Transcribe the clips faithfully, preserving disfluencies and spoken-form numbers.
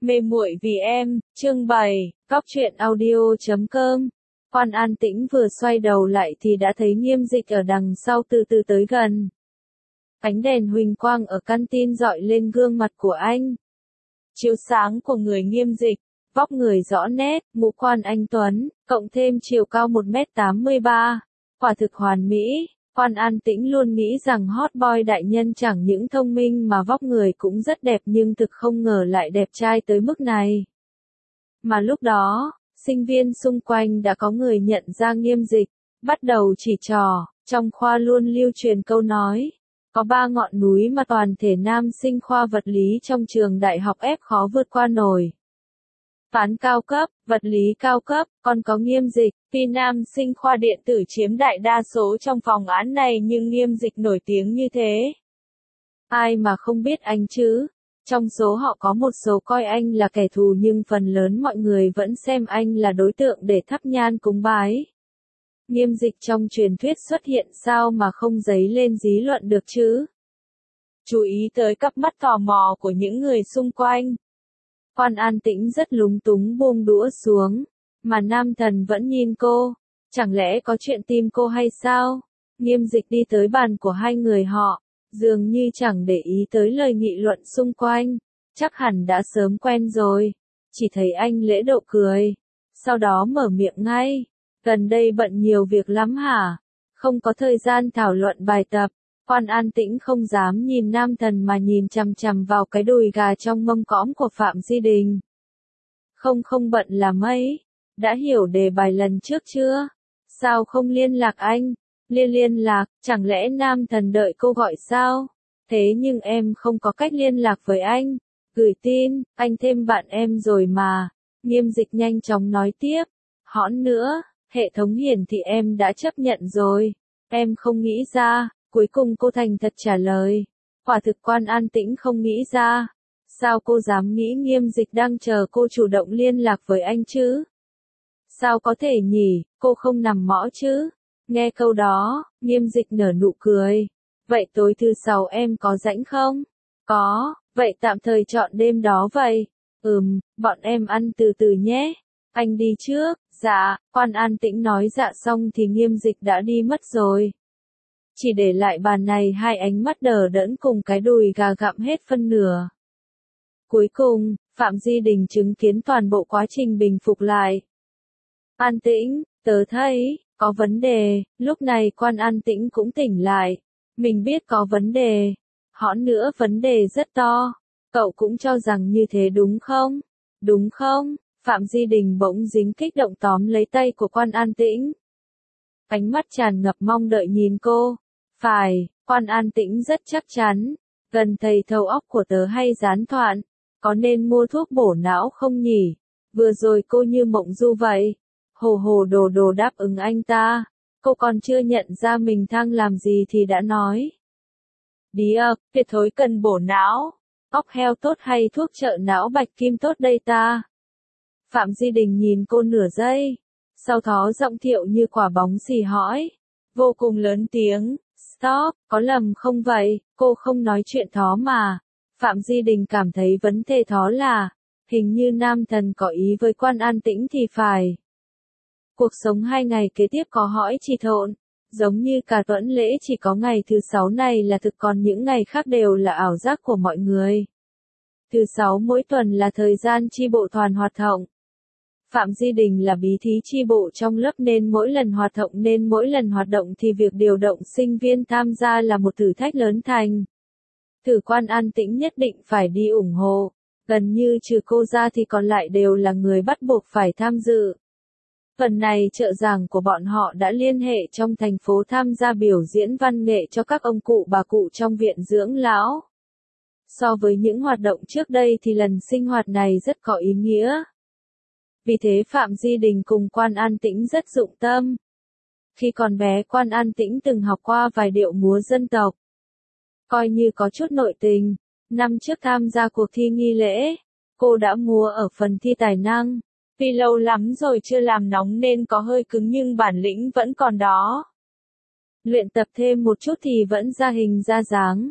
Mê muội vì em, chương bảy, Cóc truyện audio chấm com. Quan An Tĩnh vừa xoay đầu lại thì đã thấy Nghiêm Dịch ở đằng sau từ từ tới gần. Ánh đèn huỳnh quang ở căn tin dọi lên gương mặt của anh. Chiếu sáng của người Nghiêm Dịch, vóc người rõ nét, ngũ quan anh tuấn, cộng thêm chiều cao một mét tám mươi ba, quả thực hoàn mỹ. Quan An Tĩnh luôn nghĩ rằng hot boy đại nhân chẳng những thông minh mà vóc người cũng rất đẹp, nhưng thực không ngờ lại đẹp trai tới mức này. Mà lúc đó, sinh viên xung quanh đã có người nhận ra Nghiêm Dịch, bắt đầu chỉ trò. Trong khoa luôn lưu truyền câu nói, có ba ngọn núi mà toàn thể nam sinh khoa vật lý trong trường đại học ép khó vượt qua nổi. Toán cao cấp, vật lý cao cấp, còn có Nghiêm Dịch. Tuy nam sinh khoa điện tử chiếm đại đa số trong phòng án này nhưng Nghiêm Dịch nổi tiếng như thế, ai mà không biết anh chứ. Trong số họ có một số coi anh là kẻ thù, nhưng phần lớn mọi người vẫn xem anh là đối tượng để thắp nhang cúng bái. Nghiêm Dịch trong truyền thuyết xuất hiện sao mà không dấy lên dí luận được chứ? Chú ý tới cặp mắt tò mò của những người xung quanh, Quan An Tĩnh rất lúng túng buông đũa xuống, mà Nam Thần vẫn nhìn cô. Chẳng lẽ có chuyện tìm cô hay sao? Nghiêm Dịch đi tới bàn của hai người họ, dường như chẳng để ý tới lời nghị luận xung quanh. Chắc hẳn đã sớm quen rồi. Chỉ thấy anh lễ độ cười, sau đó mở miệng ngay. Gần đây bận nhiều việc lắm hả? Không có thời gian thảo luận bài tập. Quan An Tĩnh không dám nhìn Nam Thần mà nhìn chằm chằm vào cái đùi gà trong mâm cõm của Phạm Di Đình. Không không bận là mấy. Đã hiểu đề bài lần trước chưa? Sao không liên lạc anh? Liên liên lạc, chẳng lẽ Nam Thần đợi cô gọi sao? Thế nhưng em không có cách liên lạc với anh. Gửi tin, anh thêm bạn em rồi mà. Nghiêm Dịch nhanh chóng nói tiếp. Hõn nữa, hệ thống hiển thị em đã chấp nhận rồi. Em không nghĩ ra. Cuối cùng cô thành thật trả lời. Quả thực Quan An Tĩnh không nghĩ ra. Sao cô dám nghĩ Nghiêm Dịch đang chờ cô chủ động liên lạc với anh chứ? Sao có thể nhỉ, cô không nằm mõ chứ? Nghe câu đó, Nghiêm Dịch nở nụ cười. Vậy tối thứ sáu em có rảnh không? Có, vậy tạm thời chọn đêm đó vậy. Ừm, bọn em ăn từ từ nhé. Anh đi trước. Dạ. Quan An Tĩnh nói dạ xong thì Nghiêm Dịch đã đi mất rồi. Chỉ để lại bàn này hai ánh mắt đờ đẫn cùng cái đùi gà gặm hết phân nửa. Cuối cùng, Phạm Di Đình chứng kiến toàn bộ quá trình bình phục lại. An Tĩnh, tớ thấy, có vấn đề. Lúc này Quan An Tĩnh cũng tỉnh lại. Mình biết có vấn đề. Hõn nữa vấn đề rất to. Cậu cũng cho rằng như thế đúng không? Đúng không? Phạm Di Đình bỗng dính kích động tóm lấy tay của Quan An Tĩnh. Ánh mắt tràn ngập mong đợi nhìn cô. Phải, Quan An Tĩnh rất chắc chắn. Gần thầy thầu óc của tớ hay gián thoạn. Có nên mua thuốc bổ não không nhỉ? Vừa rồi cô như mộng du vậy. Hồ hồ đồ đồ đáp ứng anh ta. Cô còn chưa nhận ra mình thăng làm gì thì đã nói. Đi ập, tuyệt thối cần bổ não. Óc heo tốt hay thuốc trợ não bạch kim tốt đây ta? Phạm Di Đình nhìn cô nửa giây. Sau đó giọng thiệu như quả bóng xì hỏi. Vô cùng lớn tiếng. Stop, có lầm không vậy? Cô không nói chuyện thó mà. Phạm Di Đình cảm thấy vấn đề thó là, hình như Nam Thần có ý với Quan An Tĩnh thì phải. Cuộc sống hai ngày kế tiếp có hỏi chỉ thộn, giống như cả tuần lễ chỉ có ngày thứ sáu này là thực, còn những ngày khác đều là ảo giác của mọi người. Thứ sáu mỗi tuần là thời gian chi bộ toàn hoạt động. Phạm Di Đình là bí thí chi bộ trong lớp nên mỗi lần hoạt động nên mỗi lần hoạt động thì việc điều động sinh viên tham gia là một thử thách lớn thành. Thử Quan An Tĩnh nhất định phải đi ủng hộ, gần như trừ cô ra thì còn lại đều là người bắt buộc phải tham dự. Phần này trợ giảng của bọn họ đã liên hệ trong thành phố tham gia biểu diễn văn nghệ cho các ông cụ bà cụ trong viện dưỡng lão. So với những hoạt động trước đây thì lần sinh hoạt này rất có ý nghĩa. Vì thế Phạm Di Đình cùng Quan An Tĩnh rất dụng tâm. Khi còn bé Quan An Tĩnh từng học qua vài điệu múa dân tộc. Coi như có chút nội tình, năm trước tham gia cuộc thi nghi lễ, cô đã múa ở phần thi tài năng. Vì lâu lắm rồi chưa làm nóng nên có hơi cứng nhưng bản lĩnh vẫn còn đó. Luyện tập thêm một chút thì vẫn ra hình ra dáng.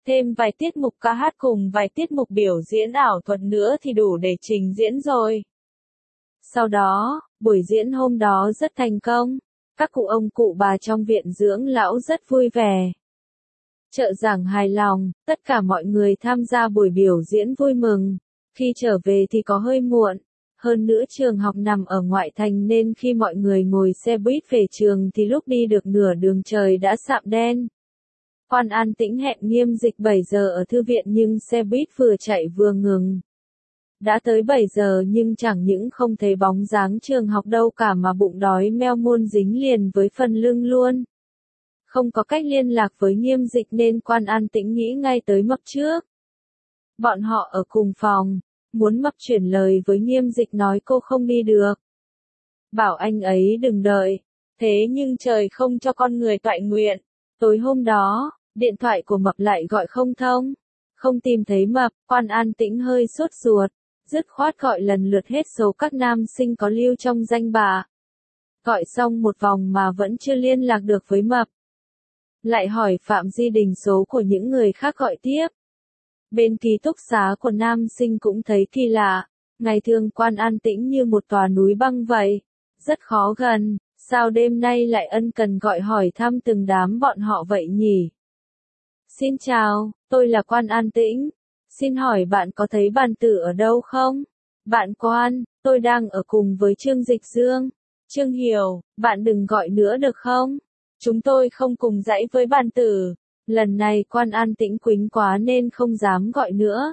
thêm vài tiết mục ca hát cùng vài tiết mục biểu diễn ảo thuật nữa thì đủ để trình diễn rồi. Sau đó, buổi diễn hôm đó rất thành công. Các cụ ông cụ bà trong viện dưỡng lão rất vui vẻ. Trợ giảng hài lòng, tất cả mọi người tham gia buổi biểu diễn vui mừng. Khi trở về thì có hơi muộn. Hơn nữa trường học nằm ở ngoại thành nên khi mọi người ngồi xe buýt về trường thì lúc đi được nửa đường trời đã sạm đen. Quan An Tĩnh hẹn Nghiêm Dịch bảy giờ ở thư viện nhưng xe buýt vừa chạy vừa ngừng. Đã tới bảy giờ nhưng chẳng những không thấy bóng dáng trường học đâu cả mà bụng đói meo muôn dính liền với phần lưng luôn. Không có cách liên lạc với Nghiêm Dịch nên Quan An Tĩnh nghĩ ngay tới Mập trước. Bọn họ ở cùng phòng, muốn Mập chuyển lời với Nghiêm Dịch nói cô không đi được. Bảo anh ấy đừng đợi, thế nhưng trời không cho con người toại nguyện. Tối hôm đó, điện thoại của Mập lại gọi không thông. Không tìm thấy Mập, Quan An Tĩnh hơi sốt ruột. Dứt khoát gọi lần lượt hết số các nam sinh có lưu trong danh bạ. Gọi xong một vòng mà vẫn chưa liên lạc được với Mập. Lại hỏi Phạm Di Đình số của những người khác gọi tiếp. Bên ký túc xá của nam sinh cũng thấy kỳ lạ. Ngày thường Quan An Tĩnh như một tòa núi băng vậy. Rất khó gần, sao đêm nay lại ân cần gọi hỏi thăm từng đám bọn họ vậy nhỉ? Xin chào, tôi là Quan An Tĩnh. Xin hỏi bạn có thấy bàn tử ở đâu không? Bạn Quan, tôi đang ở cùng với Trương Dịch Dương. Trương Hiểu, bạn đừng gọi nữa được không? Chúng tôi không cùng dãy với bàn tử. Lần này Quan An Tĩnh quýnh quá nên không dám gọi nữa.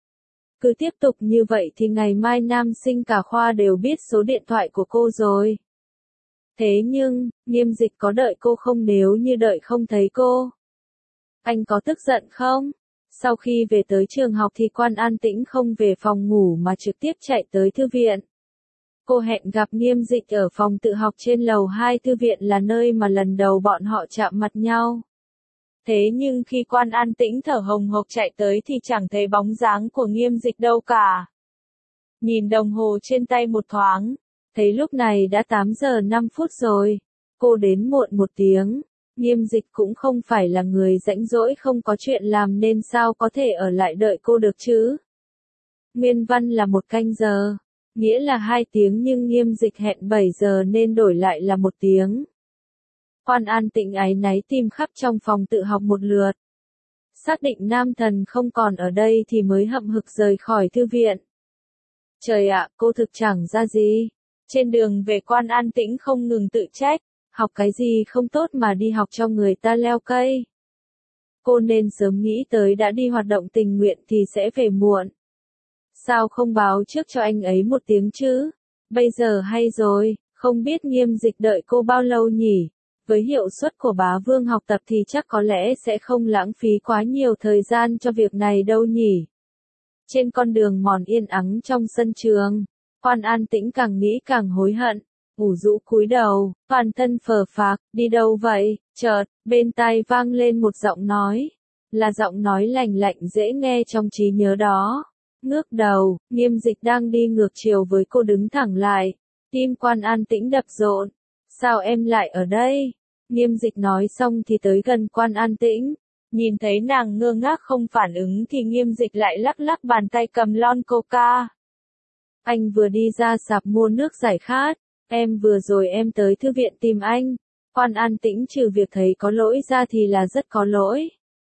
Cứ tiếp tục như vậy thì ngày mai nam sinh cả khoa đều biết số điện thoại của cô rồi. Thế nhưng, Nghiêm Dịch có đợi cô không nếu như đợi không thấy cô? Anh có tức giận không? Sau khi về tới trường học thì Quan An Tĩnh không về phòng ngủ mà trực tiếp chạy tới thư viện. Cô hẹn gặp Nghiêm Dịch ở phòng tự học trên lầu hai thư viện là nơi mà lần đầu bọn họ chạm mặt nhau. Thế nhưng khi Quan An Tĩnh thở hồng hộc chạy tới thì chẳng thấy bóng dáng của Nghiêm Dịch đâu cả. Nhìn đồng hồ trên tay một thoáng, thấy lúc này đã tám giờ năm phút rồi. Cô đến muộn một tiếng. Nghiêm Dịch cũng không phải là người rãnh rỗi không có chuyện làm nên sao có thể ở lại đợi cô được chứ. Nguyên văn là một canh giờ, nghĩa là hai tiếng nhưng Nghiêm Dịch hẹn bảy giờ nên đổi lại là một tiếng. Quan An Tĩnh áy náy tìm khắp trong phòng tự học một lượt. Xác định nam thần không còn ở đây thì mới hậm hực rời khỏi thư viện. Trời ạ, cô thực chẳng ra gì. Trên đường về Quan An Tĩnh không ngừng tự trách. Học cái gì không tốt mà đi học cho người ta leo cây. Cô nên sớm nghĩ tới đã đi hoạt động tình nguyện thì sẽ về muộn. Sao không báo trước cho anh ấy một tiếng chứ? Bây giờ hay rồi, không biết Nghiêm Dịch đợi cô bao lâu nhỉ? Với hiệu suất của bá vương học tập thì chắc có lẽ sẽ không lãng phí quá nhiều thời gian cho việc này đâu nhỉ? Trên con đường mòn yên ắng trong sân trường, Quan An Tĩnh càng nghĩ càng hối hận. Ngủ rũ cúi đầu, toàn thân phờ phạc, đi đâu vậy? Chợt, bên tai vang lên một giọng nói. Là giọng nói lành lạnh dễ nghe trong trí nhớ đó. Ngước đầu, Nghiêm Dịch đang đi ngược chiều với cô đứng thẳng lại. Tim Quan An Tĩnh đập rộn. Sao em lại ở đây? Nghiêm Dịch nói xong thì tới gần Quan An Tĩnh. Nhìn thấy nàng ngơ ngác không phản ứng thì Nghiêm Dịch lại lắc lắc bàn tay cầm lon coca. Anh vừa đi ra sạp mua nước giải khát. Em vừa rồi em tới thư viện tìm anh. Quan An Tĩnh trừ việc thấy có lỗi ra thì là rất có lỗi.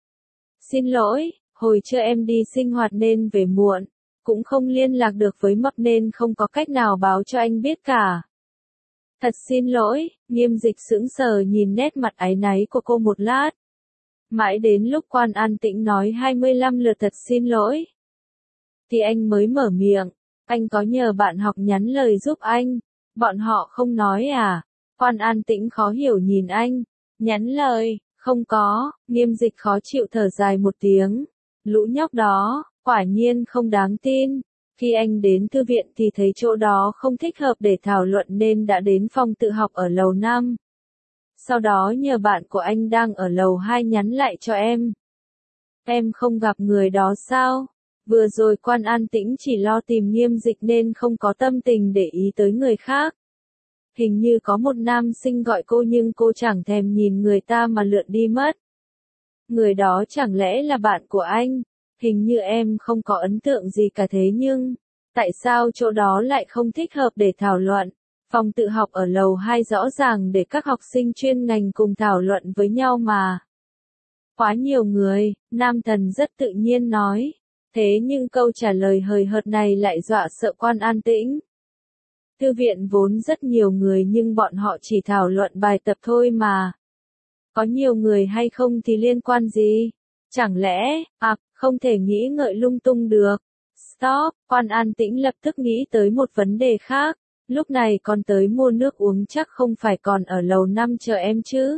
Xin lỗi, hồi trưa em đi sinh hoạt nên về muộn. Cũng không liên lạc được với Mập nên không có cách nào báo cho anh biết cả. Thật xin lỗi, Nghiêm Dịch sững sờ nhìn nét mặt áy náy của cô một lát. Mãi đến lúc Quan An Tĩnh nói hai mươi lăm lượt thật xin lỗi. Thì anh mới mở miệng, anh có nhờ bạn học nhắn lời giúp anh. Bọn họ không nói à? Quan An Tĩnh khó hiểu nhìn anh. Nhắn lời, không có. Nghiêm Dịch khó chịu thở dài một tiếng. Lũ nhóc đó, quả nhiên không đáng tin. Khi anh đến thư viện thì thấy chỗ đó không thích hợp để thảo luận nên đã đến phòng tự học ở lầu năm. Sau đó nhờ bạn của anh đang ở lầu hai nhắn lại cho em. Em không gặp người đó sao? Vừa rồi Quan An Tĩnh chỉ lo tìm Nghiêm Dịch nên không có tâm tình để ý tới người khác. Hình như có một nam sinh gọi cô nhưng cô chẳng thèm nhìn người ta mà lượn đi mất. người đó chẳng lẽ là bạn của anh? Hình như em không có ấn tượng gì cả thế nhưng, tại sao chỗ đó lại không thích hợp để thảo luận? Phòng tự học ở lầu hai rõ ràng để các học sinh chuyên ngành cùng thảo luận với nhau mà. Quá nhiều người, Nam Thần rất tự nhiên nói. Thế nhưng câu trả lời hời hợt này lại dọa sợ Quan An Tĩnh. Thư viện vốn rất nhiều người nhưng bọn họ chỉ thảo luận bài tập thôi mà. Có nhiều người hay không thì liên quan gì? Chẳng lẽ, à, không thể nghĩ ngợi lung tung được. Stop, Quan An Tĩnh lập tức nghĩ tới một vấn đề khác. Lúc này con tới mua nước uống chắc không phải còn ở lầu năm chờ em chứ.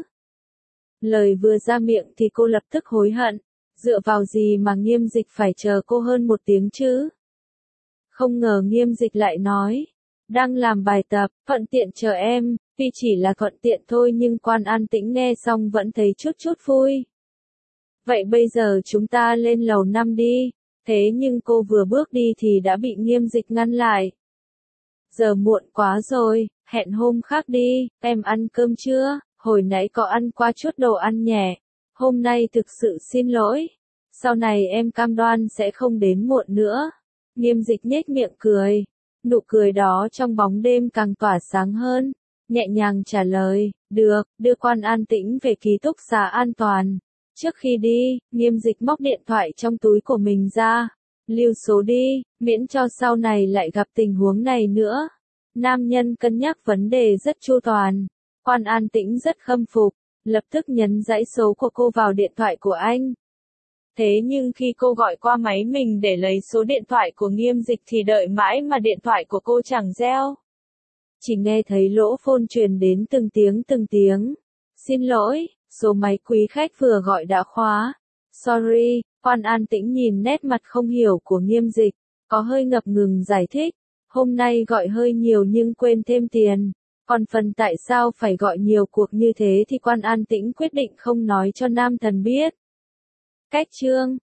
Lời vừa ra miệng thì cô lập tức hối hận. Dựa vào gì mà Nghiêm Dịch phải chờ cô hơn một tiếng chứ? Không ngờ Nghiêm Dịch lại nói. Đang làm bài tập, thuận tiện chờ em, tuy chỉ là thuận tiện thôi nhưng Quan An Tĩnh nghe xong vẫn thấy chút chút vui. Vậy bây giờ chúng ta lên lầu năm đi. Thế nhưng cô vừa bước đi thì đã bị Nghiêm Dịch ngăn lại. Giờ muộn quá rồi, hẹn hôm khác đi, em ăn cơm chưa? Hồi nãy có ăn qua chút đồ ăn nhẹ. Hôm nay thực sự xin lỗi. Sau này em cam đoan sẽ không đến muộn nữa. Nghiêm Dịch nhếch miệng cười. Nụ cười đó trong bóng đêm càng tỏa sáng hơn. Nhẹ nhàng trả lời, được, đưa Quan An Tĩnh về ký túc xá an toàn. Trước khi đi, Nghiêm Dịch móc điện thoại trong túi của mình ra. Lưu số đi, miễn cho sau này lại gặp tình huống này nữa. Nam nhân cân nhắc vấn đề rất chu toàn. Quan An Tĩnh rất khâm phục, lập tức nhấn dãy số của cô vào điện thoại của anh. Thế nhưng khi cô gọi qua máy mình để lấy số điện thoại của Nghiêm Dịch thì đợi mãi mà điện thoại của cô chẳng reo. Chỉ nghe thấy lỗ phone truyền đến từng tiếng từng tiếng. Xin lỗi, số máy quý khách vừa gọi đã khóa. Sorry, Quan An Tĩnh nhìn nét mặt không hiểu của Nghiêm Dịch, có hơi ngập ngừng giải thích. Hôm nay gọi hơi nhiều nhưng quên thêm tiền. Còn phần tại sao phải gọi nhiều cuộc như thế thì Quan An Tĩnh quyết định không nói cho Nam Thần biết. Cách chương